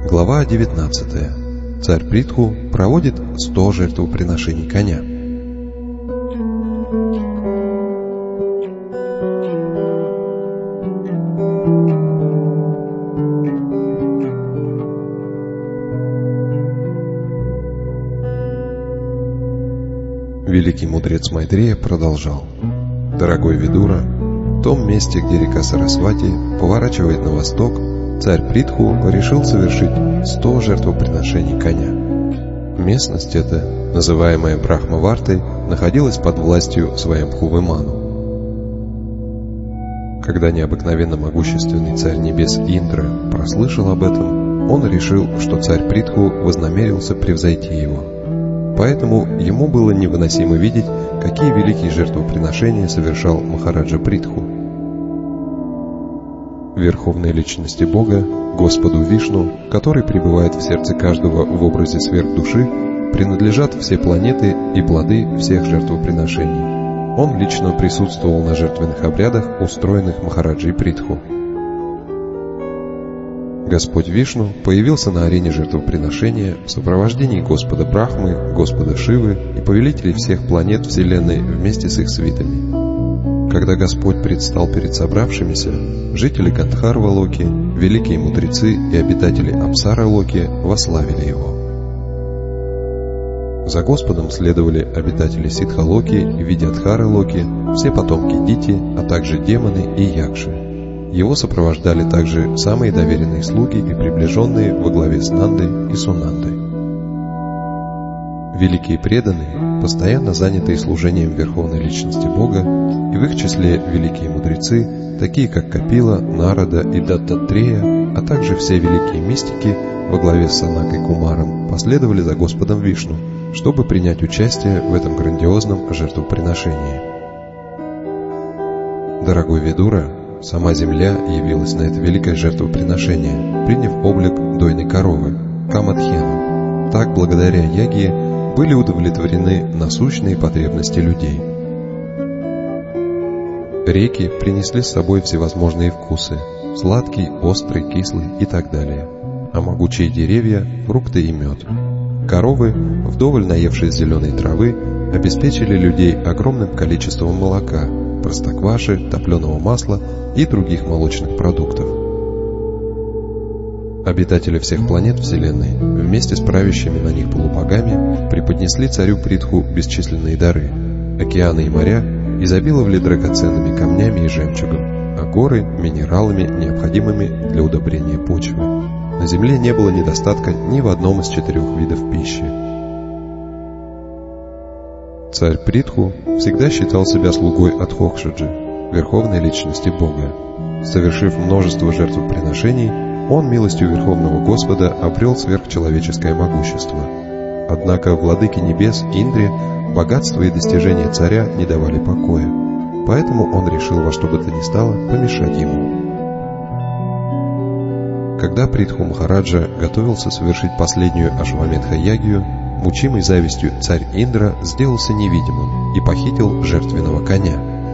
Глава 19. Царь Притху проводит 100 жертвоприношений коня. Великий мудрец Майтрея продолжал: «Дорогой Видура, в том месте, где река Сарасвати поворачивает на восток, царь Притху решил совершить 100 жертвоприношений коня. Местность эта, называемая Брахмавартой, находилась под властью Сваямбхувы Ману. Когда необыкновенно могущественный царь небес Индра прослышал об этом, он решил, что царь Притху вознамерился превзойти его. Поэтому ему было невыносимо видеть, какие великие жертвоприношения совершал Махараджа Притху. Верховной личности Бога, Господу Вишну, который пребывает в сердце каждого в образе сверхдуши, принадлежат все планеты и плоды всех жертвоприношений. Он лично присутствовал на жертвенных обрядах, устроенных Махараджей Притху. Господь Вишну появился на арене жертвоприношения в сопровождении Господа Брахмы, Господа Шивы и повелителей всех планет Вселенной вместе с их свитами. Когда Господь предстал перед собравшимися, жители Гандхарва-Локи, великие мудрецы и обитатели Апсара-Локи восславили его. За Господом следовали обитатели Сидха-Локи и Видьядхары-Локи, все потомки Дити, а также демоны и якши. Его сопровождали также самые доверенные слуги и приближенные во главе с Нандой и Сунандой. Великие преданные, постоянно занятые служением Верховной Личности Бога, и в их числе великие мудрецы, такие как Капила, Нарада и Даттатрея, а также все великие мистики во главе с Санакой Кумаром, последовали за Господом Вишну, чтобы принять участие в этом грандиозном жертвоприношении. Дорогой Видура, сама земля явилась на это великое жертвоприношение, приняв облик дойной коровы, Камадхену. Так, благодаря яге, были удовлетворены насущные потребности людей. Реки принесли с собой всевозможные вкусы – сладкий, острый, кислый и так далее, а могучие деревья – фрукты и мед. Коровы, вдоволь наевшись зеленой травы, обеспечили людей огромным количеством молока, простокваши, топленого масла и других молочных продуктов. Обитатели всех планет Вселенной вместе с правящими на них полубогами преподнесли царю Притху бесчисленные дары. Океаны и моря изобиловали драгоценными камнями и жемчугом, а горы – минералами, необходимыми для удобрения почвы. На земле не было недостатка ни в одном из 4 видов пищи. Царь Притху всегда считал себя слугой Адхокшаджи, верховной личности Бога. Совершив множество жертвоприношений, он милостью Верховного Господа обрел сверхчеловеческое могущество. Однако владыке небес Индре богатство и достижения царя не давали покоя, поэтому он решил во что бы то ни стало помешать ему. Когда Притху Махараджа готовился совершить последнюю Ашваметха-ягью, мучимый завистью царь Индра сделался невидимым и похитил жертвенного коня.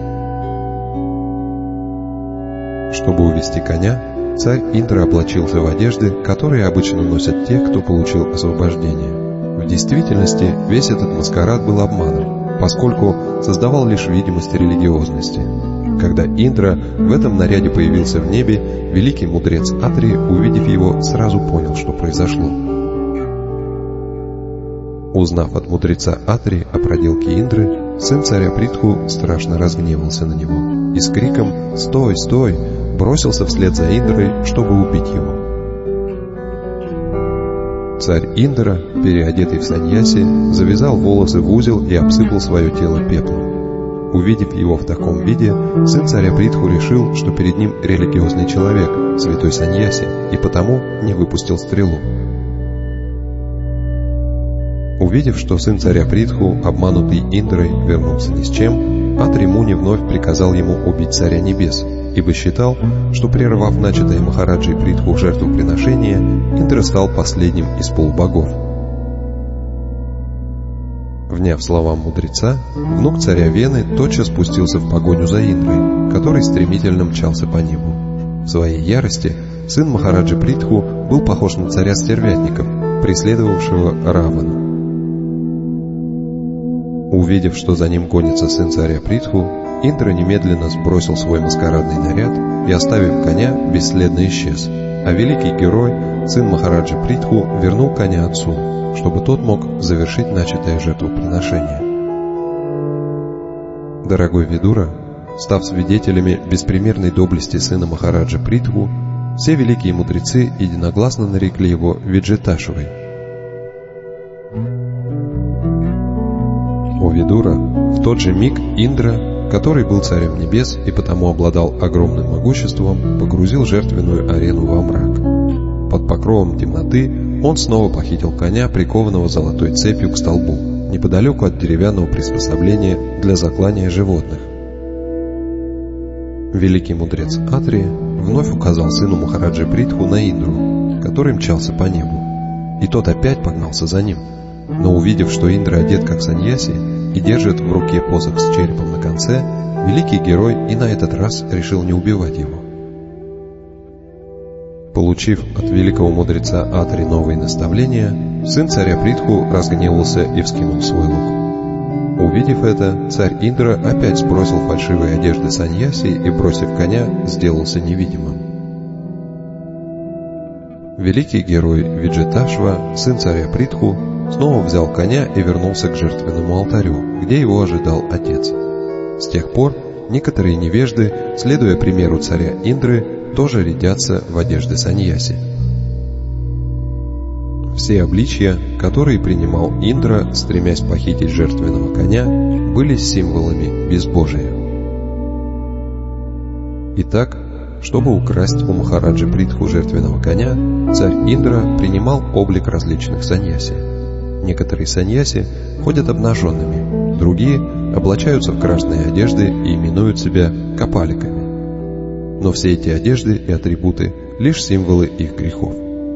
Чтобы увести коня, царь Индра облачился в одежды, которые обычно носят те, кто получил освобождение. В действительности весь этот маскарад был обманом, поскольку создавал лишь видимость религиозности. Когда Индра в этом наряде появился в небе, великий мудрец Атри, увидев его, сразу понял, что произошло. Узнав от мудреца Атри о проделке Индры, сын царя Притху страшно разгневался на него и с криком «Стой, стой!» бросился вслед за Индрой, чтобы убить его. Царь Индра, переодетый в саньяси, завязал волосы в узел и обсыпал свое тело пеплом. Увидев его в таком виде, сын царя Притху решил, что перед ним религиозный человек, святой саньяси, и потому не выпустил стрелу. Увидев, что сын царя Притху, обманутый Индрой, вернулся ни с чем, Атри Муни вновь приказал ему убить царя небес, ибо считал, что, прервав начатое Махараджей Притху жертвоприношение, Индра стал последним из полубогов. Вняв словам мудреца, внук царя Вены тотчас спустился в погоню за Индрой, который стремительно мчался по небу. В своей ярости сын Махараджи Притху был похож на царя стервятников, преследовавшего Равана. Увидев, что за ним гонится сын царя Притху, Индра немедленно сбросил свой маскарадный наряд и, оставив коня, бесследно исчез, а великий герой, сын Махараджи Притху, вернул коня отцу, чтобы тот мог завершить начатое жертвоприношение. Дорогой Видура, став свидетелями беспримерной доблести сына Махараджа Притху, все великие мудрецы единогласно нарекли его Виджиташвой. О Видура, в тот же миг Индра, который был царем небес и потому обладал огромным могуществом, погрузил жертвенную арену во мрак. Под покровом темноты он снова похитил коня, прикованного золотой цепью к столбу, неподалеку от деревянного приспособления для заклания животных. Великий мудрец Атри вновь указал сыну Махараджи Притху на Индру, который мчался по небу, и тот опять погнался за ним. Но увидев, что Индра одет как саньяси и держит в руке посох с черепом на конце, великий герой и на этот раз решил не убивать его. Получив от великого мудреца Атри новые наставления, сын царя Притху разгневался и вскинул свой лук. Увидев это, царь Индра опять сбросил фальшивые одежды саньяси и, бросив коня, сделался невидимым. Великий герой Виджиташва, сын царя Притху, снова взял коня и вернулся к жертвенному алтарю, где его ожидал отец. С тех пор некоторые невежды, следуя примеру царя Индры, тоже рядятся в одежды саньяси. Все обличья, которые принимал Индра, стремясь похитить жертвенного коня, были символами безбожия. Итак, чтобы украсть у Махараджи Притху жертвенного коня, царь Индра принимал облик различных саньяси. Некоторые саньяси ходят обнаженными, другие облачаются в красные одежды и именуют себя капаликами. Но все эти одежды и атрибуты – лишь символы их грехов.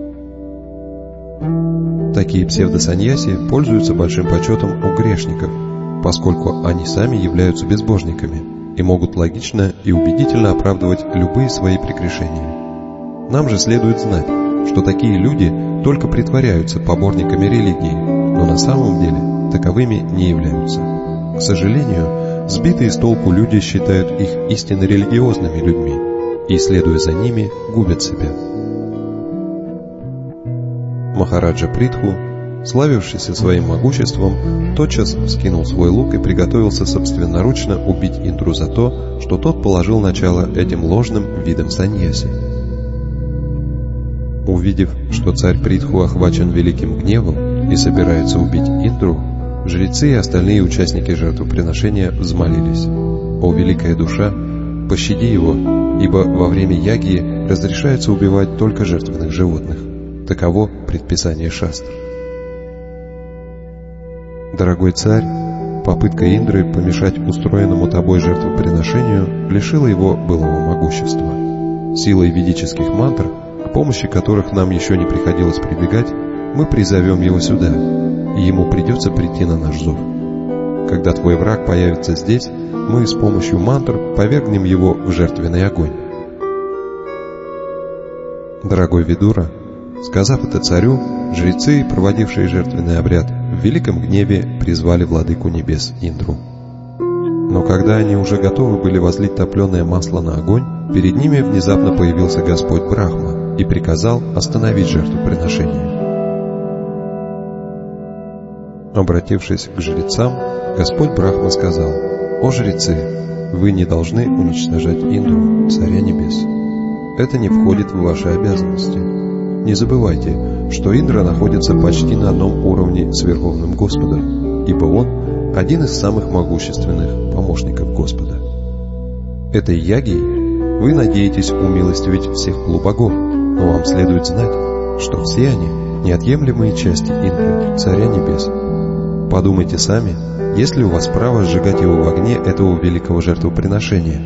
Такие псевдосаньяси пользуются большим почетом у грешников, поскольку они сами являются безбожниками и могут логично и убедительно оправдывать любые свои прегрешения. Нам же следует знать, что такие люди только притворяются поборниками религии, но на самом деле таковыми не являются. К сожалению, сбитые с толку люди считают их истинно религиозными людьми и, следуя за ними, губят себя. Махараджа Притху, славившийся своим могуществом, тотчас вскинул свой лук и приготовился собственноручно убить Индру за то, что тот положил начало этим ложным видам саньяси. Увидев, что царь Притху охвачен великим гневом и собирается убить Индру, жрецы и остальные участники жертвоприношения взмолились: «О великая душа, пощади его, ибо во время ягьи разрешается убивать только жертвенных животных. Таково предписание шастр». Дорогой царь, попытка Индры помешать устроенному тобой жертвоприношению лишила его былого могущества. Силой ведических мантр, к помощи которых нам еще не приходилось прибегать, мы призовем его сюда, и ему придется прийти на наш зов. Когда твой враг появится здесь, мы с помощью мантр повергнем его в жертвенный огонь. Дорогой Видура, сказав это царю, жрецы, проводившие жертвенный обряд, в великом гневе призвали владыку небес Индру. Но когда они уже готовы были возлить топленое масло на огонь, перед ними внезапно появился Господь Брахма и приказал остановить жертвоприношение. Обратившись к жрецам, Господь Брахма сказал: «О жрецы, вы не должны уничтожать Индру, царя небес. Это не входит в ваши обязанности. Не забывайте, что Индра находится почти на одном уровне с Верховным Господом, ибо он один из самых могущественных помощников Господа. Этой ягьей вы надеетесь умилостивить всех полубогов, но вам следует знать, что все они неотъемлемые части Индры, царя небес. Подумайте сами, есть ли у вас право сжигать его в огне этого великого жертвоприношения».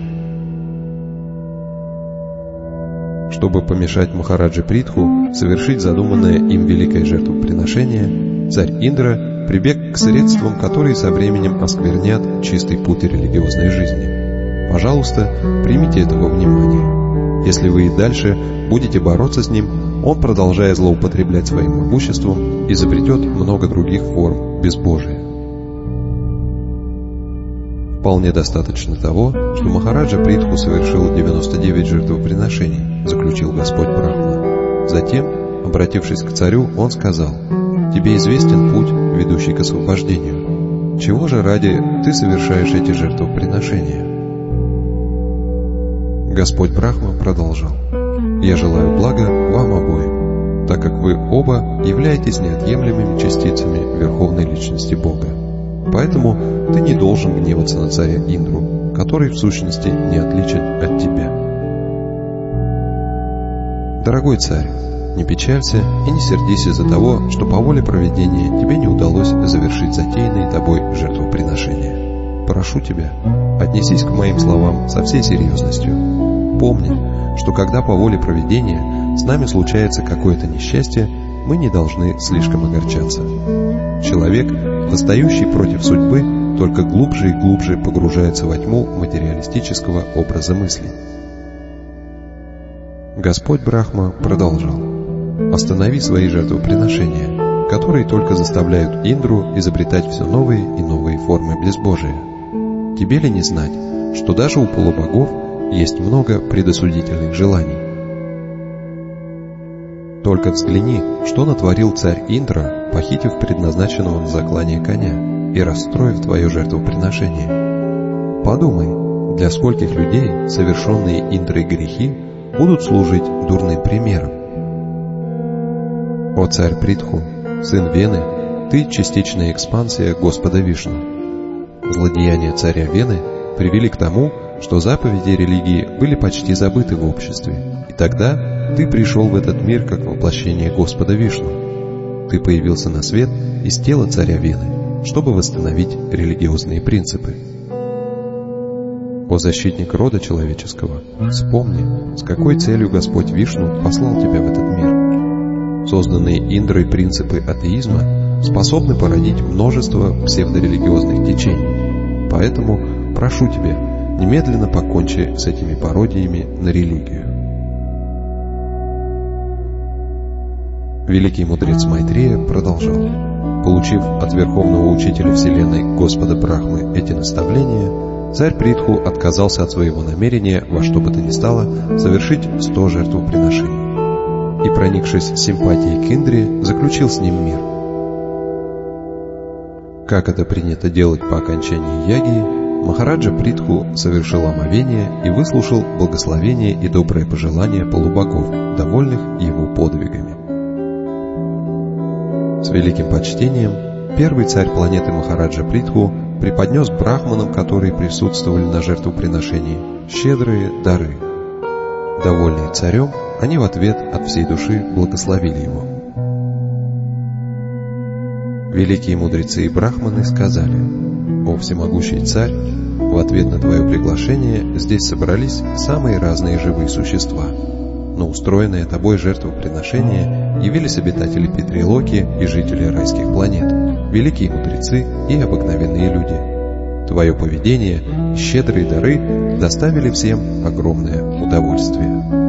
Чтобы помешать Махараджи Притху совершить задуманное им великое жертвоприношение, царь Индра прибег к средствам, которые со временем осквернят чистый путь религиозной жизни. Пожалуйста, примите это во внимание. Если вы и дальше будете бороться с ним, он, продолжая злоупотреблять своим могуществом, изобретет много других форм безбожия. Вполне достаточно того, что Махараджа Притху совершил 99 жертвоприношений, заключил Господь Брахма. Затем, обратившись к царю, он сказал: «Тебе известен путь, ведущий к освобождению. Чего же ради ты совершаешь эти жертвоприношения?» Господь Брахма продолжал: «Я желаю блага вам обоим, так как вы оба являетесь неотъемлемыми частицами Верховной Личности Бога. Поэтому ты не должен гневаться на царя Индру, который в сущности не отличен от тебя. Дорогой царь, не печалься и не сердись из-за того, что по воле провидения тебе не удалось завершить затеянные тобой жертвоприношения. Прошу тебя, отнесись к моим словам со всей серьезностью. Помни, что когда по воле провидения с нами случается какое-то несчастье, мы не должны слишком огорчаться. Человек, восстающий против судьбы, только глубже и глубже погружается во тьму материалистического образа мыслей». Господь Брахма продолжал: «Останови свои жертвоприношения, которые только заставляют Индру изобретать все новые и новые формы безбожия. Тебе ли не знать, что даже у полубогов есть много предосудительных желаний? Только взгляни, что натворил царь Индра, похитив предназначенного на заклание коня и расстроив твое жертвоприношение. Подумай, для скольких людей совершенные Индрой грехи будут служить дурным примером. О царь Притху, сын Вены, ты частичная экспансия Господа Вишну. Злодеяния царя Вены привели к тому, что заповеди религии были почти забыты в обществе, и тогда ты пришел в этот мир как воплощение Господа Вишну. Ты появился на свет из тела царя Вены, чтобы восстановить религиозные принципы. О защитник рода человеческого, вспомни, с какой целью Господь Вишну послал тебя в этот мир. Созданные Индрой принципы атеизма способны породить множество псевдорелигиозных течений. Поэтому прошу тебя, немедленно покончи с этими пародиями на религию. Великий мудрец Майтрея продолжал: получив от Верховного Учителя Вселенной Господа Брахмы эти наставления, царь Притху отказался от своего намерения во что бы то ни стало совершить 100 жертвоприношений и, проникшись симпатией к Индре, заключил с ним мир. Как это принято делать по окончании яги, Махараджа Притху совершил омовение и выслушал благословения и добрые пожелания полубогов, довольных его подвигами. С великим почтением первый царь планеты Махараджа Притху преподнес брахманам, которые присутствовали на жертвоприношении, щедрые дары. Довольные царем, они в ответ от всей души благословили его. Великие мудрецы и брахманы сказали: «О всемогущий царь, в ответ на твое приглашение здесь собрались самые разные живые существа. На устроенное тобой жертвоприношение явились обитатели Питрилоки и жители райских планет, великие мудрецы и обыкновенные люди. Твое поведение и щедрые дары доставили всем огромное удовольствие».